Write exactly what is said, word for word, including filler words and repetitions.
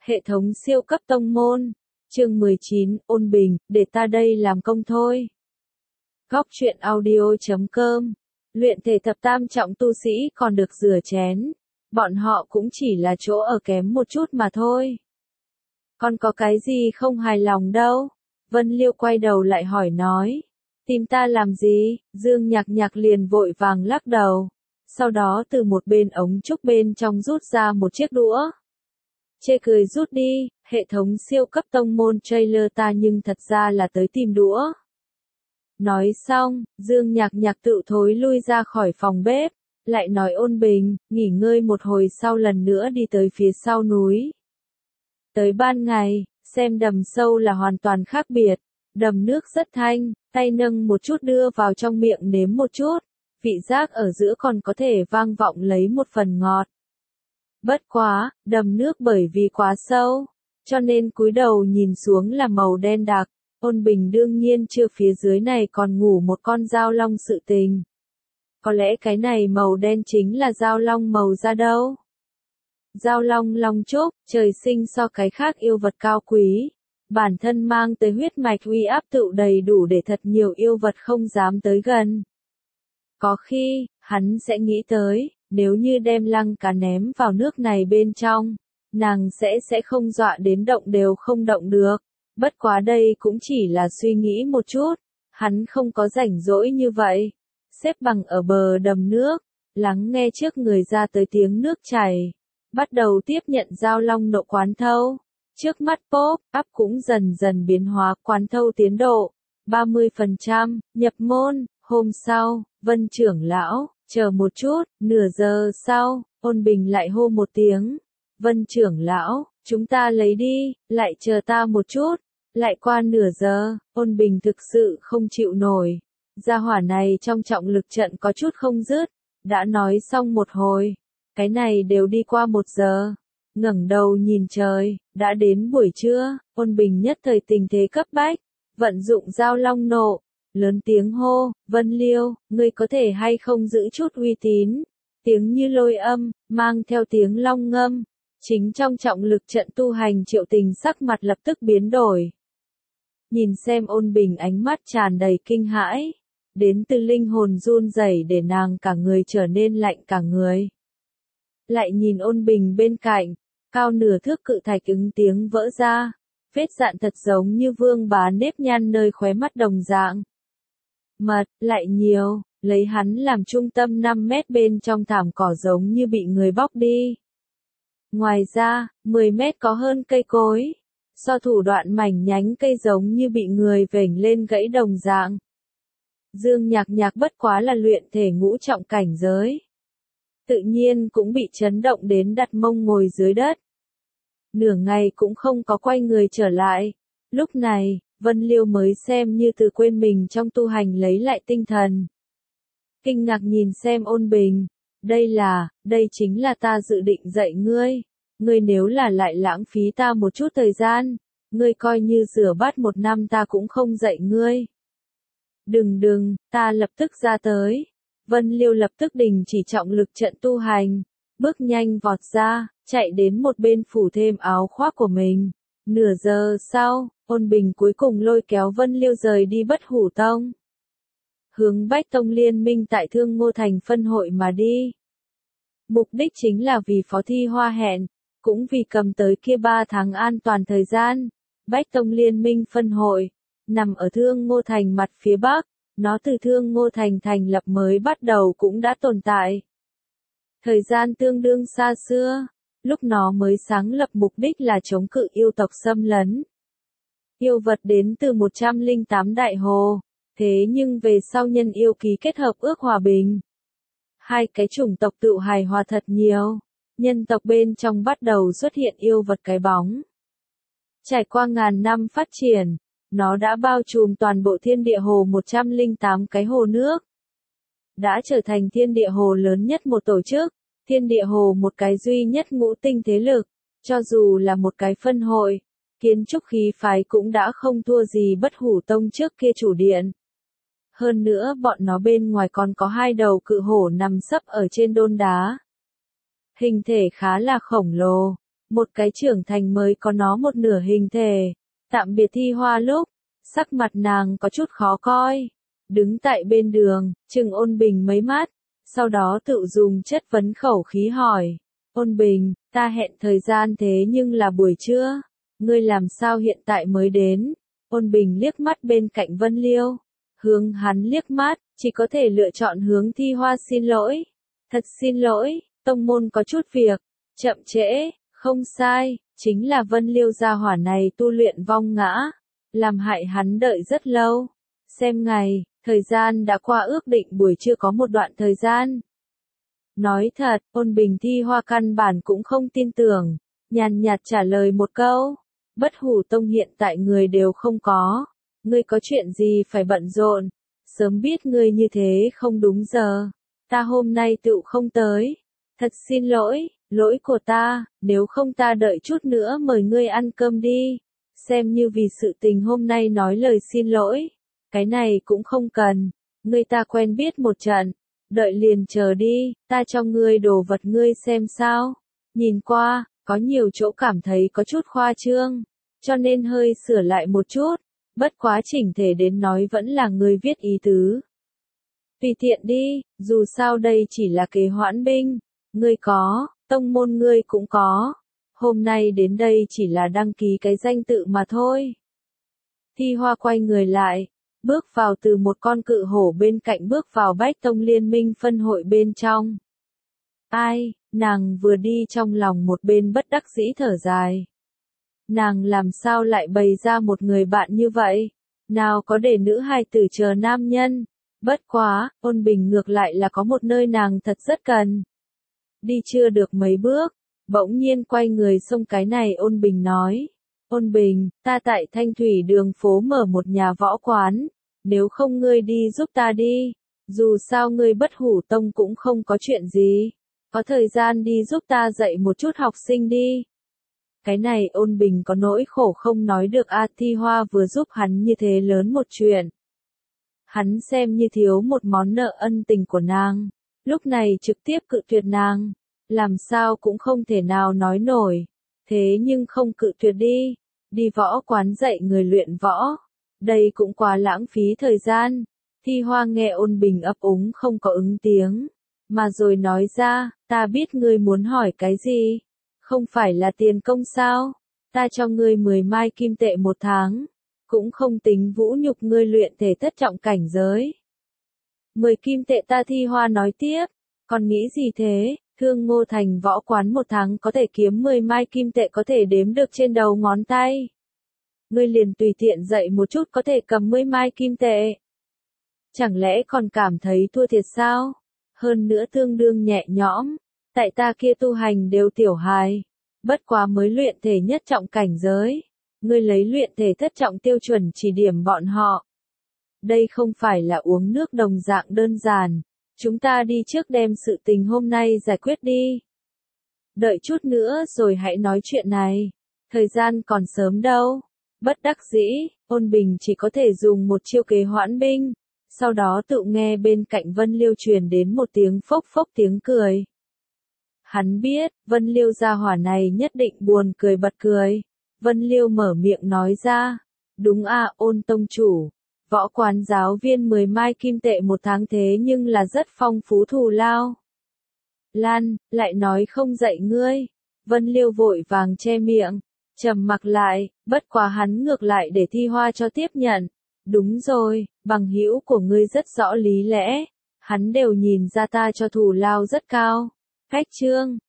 Hệ thống siêu cấp tông môn. Chương mười chín, ôn bình, để ta đây làm công thôi. Góc truyện audio chấm com. Luyện thể thập tam trọng tu sĩ còn được rửa chén. Bọn họ cũng chỉ là chỗ ở kém một chút mà thôi. Còn có cái gì không hài lòng đâu? Vân Liêu quay đầu lại hỏi nói. Tìm ta làm gì? Dương Nhạc Nhạc liền vội vàng lắc đầu. Sau đó từ một bên ống trúc bên trong rút ra một chiếc đũa. Chê cười rút đi, hệ thống siêu cấp tông môn trailer ta nhưng thật ra là tới tìm đũa. Nói xong, Dương Nhạc Nhạc tự thối lui ra khỏi phòng bếp, lại nói ôn bình, nghỉ ngơi một hồi sau lần nữa đi tới phía sau núi. Tới ban ngày, xem đầm sâu là hoàn toàn khác biệt, đầm nước rất thanh, tay nâng một chút đưa vào trong miệng nếm một chút, vị giác ở giữa còn có thể vang vọng lấy một phần ngọt. Bất quá, đầm nước bởi vì quá sâu, cho nên cúi đầu nhìn xuống là màu đen đặc, ôn bình đương nhiên chưa phía dưới này còn ngủ một con dao long sự tình. Có lẽ cái này màu đen chính là dao long màu da đâu. Dao long long chốt, trời sinh so cái khác yêu vật cao quý, bản thân mang tới huyết mạch uy áp tựu đầy đủ để thật nhiều yêu vật không dám tới gần. Có khi, hắn sẽ nghĩ tới, nếu như đem lăng cá ném vào nước này bên trong, nàng sẽ sẽ không dọa đến động đều không động được. Bất quá đây cũng chỉ là suy nghĩ một chút, hắn không có rảnh rỗi như vậy. Xếp bằng ở bờ đầm nước, lắng nghe trước người ra tới tiếng nước chảy, bắt đầu tiếp nhận dao long nộ quán thâu. Trước mắt pop, áp cũng dần dần biến hóa quán thâu tiến độ, ba mươi phần trăm, nhập môn. Hôm sau, Vân trưởng lão, chờ một chút, nửa giờ sau, ôn bình lại hô một tiếng. Vân trưởng lão, chúng ta lấy đi, lại chờ ta một chút. Lại qua nửa giờ, ôn bình thực sự không chịu nổi. Gia hỏa này trong trọng lực trận có chút không dứt, đã nói xong một hồi. Cái này đều đi qua một giờ. Ngẩng đầu nhìn trời, đã đến buổi trưa, ôn bình nhất thời tình thế cấp bách, vận dụng dao long nộ. Lớn tiếng hô, Vân Liêu, ngươi có thể hay không giữ chút uy tín. Tiếng như lôi âm, mang theo tiếng long ngâm. Chính trong trọng lực trận tu hành Triệu Tình sắc mặt lập tức biến đổi. Nhìn xem ôn bình ánh mắt tràn đầy kinh hãi. Đến từ linh hồn run rẩy để nàng cả người trở nên lạnh cả người. Lại nhìn ôn bình bên cạnh, cao nửa thước cự thạch ứng tiếng vỡ ra. Vết dạn thật giống như vương bá nếp nhăn nơi khóe mắt đồng dạng. Mật, lại nhiều, lấy hắn làm trung tâm năm mét bên trong thảm cỏ giống như bị người bóc đi. Ngoài ra, mười mét có hơn cây cối, so thủ đoạn mảnh nhánh cây giống như bị người vểnh lên gãy đồng dạng. Dương Nhạc Nhạc bất quá là luyện thể ngũ trọng cảnh giới. Tự nhiên cũng bị chấn động đến đặt mông ngồi dưới đất. Nửa ngày cũng không có quay người trở lại. Lúc này, Vân Liêu mới xem như từ quên mình trong tu hành lấy lại tinh thần. Kinh ngạc nhìn xem ôn bình. Đây là, đây chính là ta dự định dạy ngươi. Ngươi nếu là lại lãng phí ta một chút thời gian, ngươi coi như rửa bát một năm ta cũng không dạy ngươi. Đừng đừng, ta lập tức ra tới. Vân Liêu lập tức đình chỉ trọng lực trận tu hành, bước nhanh vọt ra, chạy đến một bên phủ thêm áo khoác của mình. Nửa giờ sau, ôn bình cuối cùng lôi kéo Vân Liêu rời đi Bất Hủ Tông. Hướng Bách Tông liên minh tại Thương Ngô Thành phân hội mà đi. Mục đích chính là vì phó thi hoa hẹn, cũng vì cầm tới kia ba tháng an toàn thời gian. Bách Tông liên minh phân hội, nằm ở Thương Ngô Thành mặt phía bắc, nó từ Thương Ngô Thành thành lập mới bắt đầu cũng đã tồn tại. Thời gian tương đương xa xưa, lúc nó mới sáng lập mục đích là chống cự yêu tộc xâm lấn. Yêu vật đến từ một trăm lẻ tám đại hồ, thế nhưng về sau nhân yêu ký kết hợp ước hòa bình. Hai cái chủng tộc tự hài hòa thật nhiều, nhân tộc bên trong bắt đầu xuất hiện yêu vật cái bóng. Trải qua ngàn năm phát triển, nó đã bao trùm toàn bộ thiên địa hồ một trăm lẻ tám cái hồ nước. Đã trở thành thiên địa hồ lớn nhất một tổ chức, thiên địa hồ một cái duy nhất ngũ tinh thế lực, cho dù là một cái phân hội, kiến trúc khí phái cũng đã không thua gì Bất Hủ Tông trước kia chủ điện. Hơn nữa bọn nó bên ngoài còn có hai đầu cự hổ nằm sấp ở trên đôn đá. Hình thể khá là khổng lồ, Một cái trưởng thành mới có nó một nửa hình thể. Tạm biệt Thi Hoa lúc, sắc mặt nàng có chút khó coi. Đứng tại bên đường, chừng Ôn Bình mấy mắt, sau đó tự dùng chất vấn khẩu khí hỏi. Ôn Bình, ta hẹn thời gian thế nhưng là buổi trưa, ngươi làm sao hiện tại mới đến? Ôn Bình liếc mắt bên cạnh Vân Liêu, hướng hắn liếc mắt, chỉ có thể lựa chọn hướng Thi Hoa xin lỗi. Thật xin lỗi, tông môn có chút việc, chậm trễ, không sai, chính là Vân Liêu gia hỏa này tu luyện vong ngã, làm hại hắn đợi rất lâu. Xem ngày, thời gian đã qua ước định buổi trưa có một đoạn thời gian. Nói thật, Ôn Bình Thi Hoa căn bản cũng không tin tưởng, nhàn nhạt trả lời một câu. Bất Hủ Tông hiện tại người đều không có, ngươi có chuyện gì phải bận rộn, sớm biết ngươi như thế không đúng giờ, ta hôm nay tựu không tới, thật xin lỗi, lỗi của ta, nếu không ta đợi chút nữa mời ngươi ăn cơm đi, xem như vì sự tình hôm nay nói lời xin lỗi, cái này cũng không cần, ngươi ta quen biết một trận, đợi liền chờ đi, ta cho ngươi đồ vật ngươi xem sao, nhìn qua, có nhiều chỗ cảm thấy có chút khoa trương, cho nên hơi sửa lại một chút, bất quá chỉnh thể đến nói vẫn là ngươi viết ý tứ. Tùy tiện đi, dù sao đây chỉ là kế hoãn binh, ngươi có, tông môn ngươi cũng có, hôm nay đến đây chỉ là đăng ký cái danh tự mà thôi. Thi Hoa quay người lại, bước vào từ một con cự hổ bên cạnh bước vào Bách Tông Liên minh phân hội bên trong. Ai, nàng vừa đi trong lòng một bên bất đắc dĩ thở dài. Nàng làm sao lại bày ra một người bạn như vậy? Nào có để nữ hài tử chờ nam nhân? Bất quá, Ôn Bình ngược lại là có một nơi nàng thật rất cần. Đi chưa được mấy bước, bỗng nhiên quay người xông cái này Ôn Bình nói. Ôn Bình, ta tại Thanh Thủy đường phố mở một nhà võ quán, nếu không ngươi đi giúp ta đi, dù sao ngươi Bất Hủ Tông cũng không có chuyện gì, có thời gian đi giúp ta dạy một chút học sinh đi. Cái này Ôn Bình có nỗi khổ không nói được a, Thi Hoa vừa giúp hắn như thế lớn một chuyện. Hắn xem như thiếu một món nợ ân tình của nàng, lúc này trực tiếp cự tuyệt nàng, làm sao cũng không thể nào nói nổi, thế nhưng không cự tuyệt đi, đi võ quán dạy người luyện võ, đây cũng quá lãng phí thời gian. Thi Hoa nghe Ôn Bình ấp úng không có ứng tiếng, mà rồi nói ra, ta biết ngươi muốn hỏi cái gì. Không phải là tiền công sao? Ta cho ngươi mười mai kim tệ một tháng, cũng không tính vũ nhục ngươi luyện thể thất trọng cảnh giới. Mười kim tệ ta Thi Hoa nói tiếp, còn nghĩ gì thế? Thương Ngô Thành võ quán một tháng có thể kiếm mười mai kim tệ có thể đếm được trên đầu ngón tay. Ngươi liền tùy tiện dạy một chút có thể cầm mười mai kim tệ. Chẳng lẽ còn cảm thấy thua thiệt sao? Hơn nữa tương đương nhẹ nhõm. Tại ta kia tu hành đều tiểu hài, bất quá mới luyện thể nhất trọng cảnh giới, ngươi lấy luyện thể thất trọng tiêu chuẩn chỉ điểm bọn họ. Đây không phải là uống nước đồng dạng đơn giản, chúng ta đi trước đem sự tình hôm nay giải quyết đi. Đợi chút nữa rồi hãy nói chuyện này, thời gian còn sớm đâu. Bất đắc dĩ, Ôn Bình chỉ có thể dùng một chiêu kế hoãn binh, sau đó tự nghe bên cạnh Vân Liêu truyền đến một tiếng phốc phốc tiếng cười. Hắn biết, Vân Liêu gia hỏa này nhất định buồn cười bật cười. Vân Liêu mở miệng nói ra, đúng a, Ôn tông chủ, võ quán giáo viên mười mai kim tệ một tháng thế nhưng là rất phong phú thù lao. Lan, lại nói không dạy ngươi. Vân Liêu vội vàng che miệng, trầm mặc lại, bất quá hắn ngược lại để Thi Hoa cho tiếp nhận. Đúng rồi, bằng hữu của ngươi rất rõ lý lẽ, hắn đều nhìn ra ta cho thù lao rất cao. Cách chương